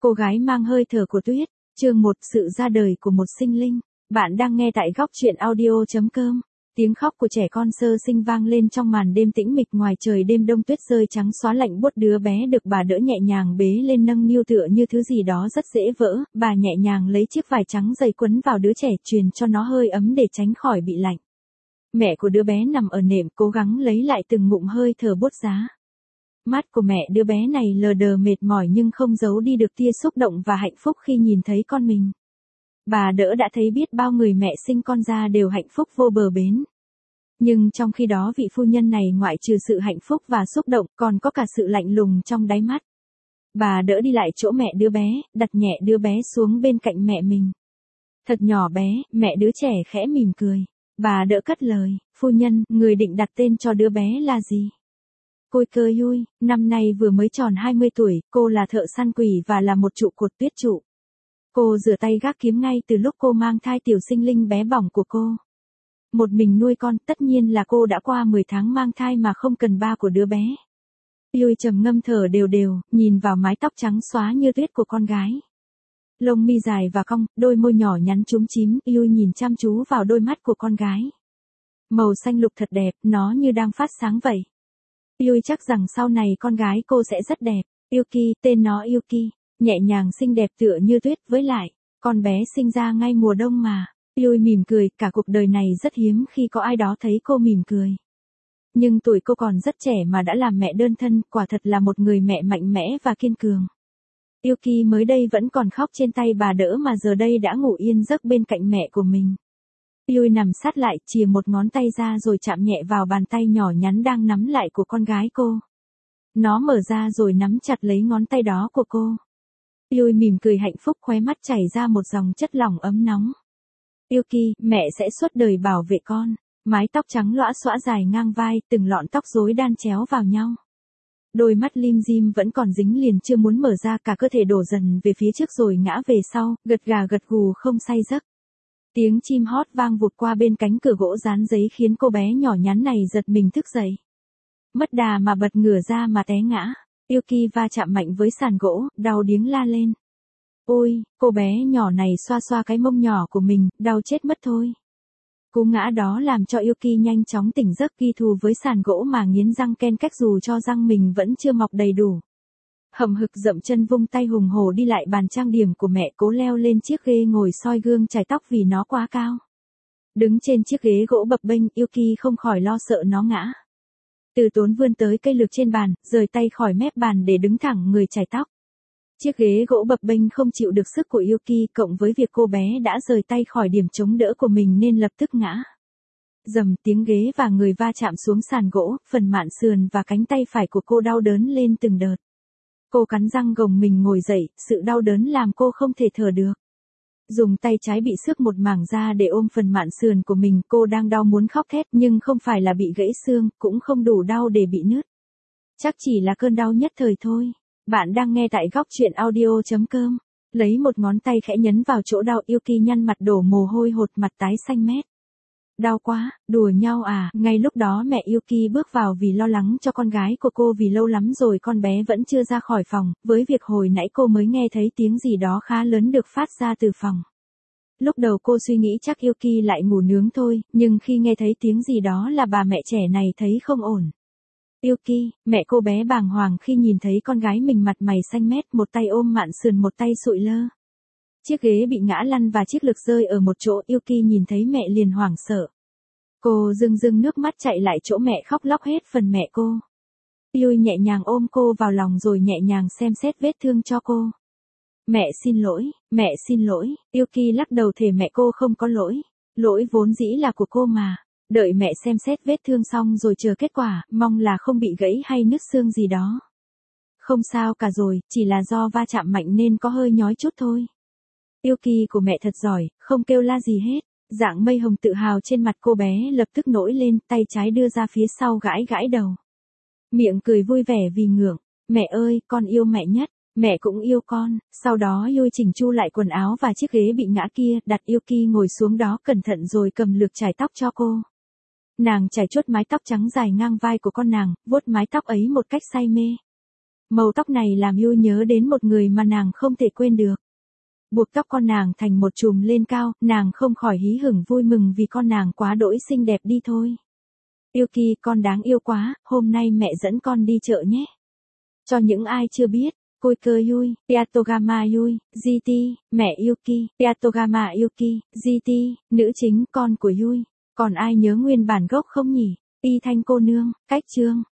Cô gái mang hơi thở của tuyết, chương 1, sự ra đời của một sinh linh. Bạn đang nghe tại góc truyện audio.com. Tiếng khóc của trẻ con sơ sinh vang lên trong màn đêm tĩnh mịch ngoài trời đêm đông tuyết rơi trắng xóa lạnh buốt. Đứa bé được bà đỡ nhẹ nhàng bế lên nâng niu tựa như thứ gì đó rất dễ vỡ. Bà nhẹ nhàng lấy chiếc vải trắng dày quấn vào đứa trẻ truyền cho nó hơi ấm để tránh khỏi bị lạnh. Mẹ của đứa bé nằm ở nệm cố gắng lấy lại từng ngụm hơi thở buốt giá. Mắt của mẹ đứa bé này lờ đờ mệt mỏi nhưng không giấu đi được tia xúc động và hạnh phúc khi nhìn thấy con mình. Bà đỡ đã thấy biết bao người mẹ sinh con ra đều hạnh phúc vô bờ bến. Nhưng trong khi đó vị phu nhân này ngoại trừ sự hạnh phúc và xúc động còn có cả sự lạnh lùng trong đáy mắt. Bà đỡ đi lại chỗ mẹ đứa bé, đặt nhẹ đứa bé xuống bên cạnh mẹ mình. Thật nhỏ bé, mẹ đứa trẻ khẽ mỉm cười. Bà đỡ cất lời, phu nhân, người định đặt tên cho đứa bé là gì? Côi Cơ Yui, năm nay vừa mới tròn 20 tuổi, cô là thợ săn quỷ và là một trụ cột tuyết trụ. Cô rửa tay gác kiếm ngay từ lúc cô mang thai tiểu sinh linh bé bỏng của cô. Một mình nuôi con, tất nhiên là cô đã qua 10 tháng mang thai mà không cần ba của đứa bé. Yui trầm ngâm thở đều đều, nhìn vào mái tóc trắng xóa như tuyết của con gái. Lông mi dài và cong, đôi môi nhỏ nhắn chúm chím, Yui nhìn chăm chú vào đôi mắt của con gái. Màu xanh lục thật đẹp, nó như đang phát sáng vậy. Yui chắc rằng sau này con gái cô sẽ rất đẹp. Yuki, tên nó Yuki, nhẹ nhàng xinh đẹp tựa như tuyết, với lại, con bé sinh ra ngay mùa đông mà. Yui mỉm cười, cả cuộc đời này rất hiếm khi có ai đó thấy cô mỉm cười. Nhưng tuổi cô còn rất trẻ mà đã làm mẹ đơn thân, quả thật là một người mẹ mạnh mẽ và kiên cường. Yuki mới đây vẫn còn khóc trên tay bà đỡ mà giờ đây đã ngủ yên giấc bên cạnh mẹ của mình. Yui nằm sát lại, chìa một ngón tay ra rồi chạm nhẹ vào bàn tay nhỏ nhắn đang nắm lại của con gái cô. Nó mở ra rồi nắm chặt lấy ngón tay đó của cô. Yui mỉm cười hạnh phúc, khóe mắt chảy ra một dòng chất lỏng ấm nóng. Yuki, mẹ sẽ suốt đời bảo vệ con. Mái tóc trắng lõa xõa dài ngang vai, từng lọn tóc rối đan chéo vào nhau. Đôi mắt lim dim vẫn còn dính liền chưa muốn mở ra, cả cơ thể đổ dần về phía trước rồi ngã về sau, gật gà gật gù không say giấc. Tiếng chim hót vang vụt qua bên cánh cửa gỗ dán giấy khiến cô bé nhỏ nhắn này giật mình thức dậy. Mất đà mà bật ngửa ra mà té ngã. Yuki va chạm mạnh với sàn gỗ, đau điếng la lên. Ôi, cô bé nhỏ này xoa xoa cái mông nhỏ của mình, đau chết mất thôi. Cú ngã đó làm cho Yuki nhanh chóng tỉnh giấc, ghi thù với sàn gỗ mà nghiến răng ken cách dù cho răng mình vẫn chưa mọc đầy đủ. Hậm hực dậm chân vung tay hùng hổ đi lại bàn trang điểm của mẹ, cố leo lên chiếc ghế ngồi soi gương chải tóc vì nó quá cao. Đứng trên chiếc ghế gỗ bập bênh, Yuki không khỏi lo sợ nó ngã. Từ tốn vươn tới cây lược trên bàn, rời tay khỏi mép bàn để đứng thẳng người chải tóc. Chiếc ghế gỗ bập bênh không chịu được sức của Yuki, cộng với việc cô bé đã rời tay khỏi điểm chống đỡ của mình nên lập tức ngã. Dầm, tiếng ghế và người va chạm xuống sàn gỗ, phần mạn sườn và cánh tay phải của cô đau đớn lên từng đợt. Cô cắn răng gồng mình ngồi dậy, sự đau đớn làm cô không thể thở được. Dùng tay trái bị xước một mảng da để ôm phần mạn sườn của mình, cô đang đau muốn khóc thét nhưng không phải là bị gãy xương, cũng không đủ đau để bị nứt. Chắc chỉ là cơn đau nhất thời thôi. Bạn đang nghe tại góc truyện audio.com. Lấy một ngón tay khẽ nhấn vào chỗ đau, Yuki nhăn mặt đổ mồ hôi hột, mặt tái xanh mét. Đau quá, đùa nhau à? Ngay lúc đó mẹ Yuki bước vào vì lo lắng cho con gái của cô vì lâu lắm rồi con bé vẫn chưa ra khỏi phòng, với việc hồi nãy cô mới nghe thấy tiếng gì đó khá lớn được phát ra từ phòng. Lúc đầu cô suy nghĩ chắc Yuki lại ngủ nướng thôi, nhưng khi nghe thấy tiếng gì đó là bà mẹ trẻ này thấy không ổn. Yuki, mẹ cô bé bàng hoàng khi nhìn thấy con gái mình mặt mày xanh mét, một tay ôm mạn sườn một tay sụi lơ. Chiếc ghế bị ngã lăn và chiếc lược rơi ở một chỗ, Yuki nhìn thấy mẹ liền hoảng sợ. Cô rưng rưng nước mắt chạy lại chỗ mẹ khóc lóc hết phần mẹ cô. Yui nhẹ nhàng ôm cô vào lòng rồi nhẹ nhàng xem xét vết thương cho cô. Mẹ xin lỗi, Yuki lắc đầu thề mẹ cô không có lỗi. Lỗi vốn dĩ là của cô mà. Đợi mẹ xem xét vết thương xong rồi chờ kết quả, mong là không bị gãy hay nứt xương gì đó. Không sao cả rồi, chỉ là do va chạm mạnh nên có hơi nhói chút thôi. Yuki của mẹ thật giỏi, không kêu la gì hết. Dạng mây hồng tự hào trên mặt cô bé lập tức nổi lên, tay trái đưa ra phía sau gãi gãi đầu. Miệng cười vui vẻ vì ngưỡng. Mẹ ơi, con yêu mẹ nhất. Mẹ cũng yêu con. Sau đó Yui chỉnh chu lại quần áo và chiếc ghế bị ngã kia, đặt Yuki ngồi xuống đó cẩn thận rồi cầm lược chải tóc cho cô. Nàng chải chuốt mái tóc trắng dài ngang vai của con nàng, vuốt mái tóc ấy một cách say mê. Màu tóc này làm Yui nhớ đến một người mà nàng không thể quên được. Buộc tóc con nàng thành một chùm lên cao, nàng không khỏi hí hửng vui mừng vì con nàng quá đỗi xinh đẹp đi thôi. Yuki, con đáng yêu quá, hôm nay mẹ dẫn con đi chợ nhé. Cho những ai chưa biết, Koike Yui, Teatogama Yui, GT, mẹ Yuki, Teatogama Yuki, GT, nữ chính con của Yui. Còn ai nhớ nguyên bản gốc không nhỉ? Y Thanh cô nương, cách chương.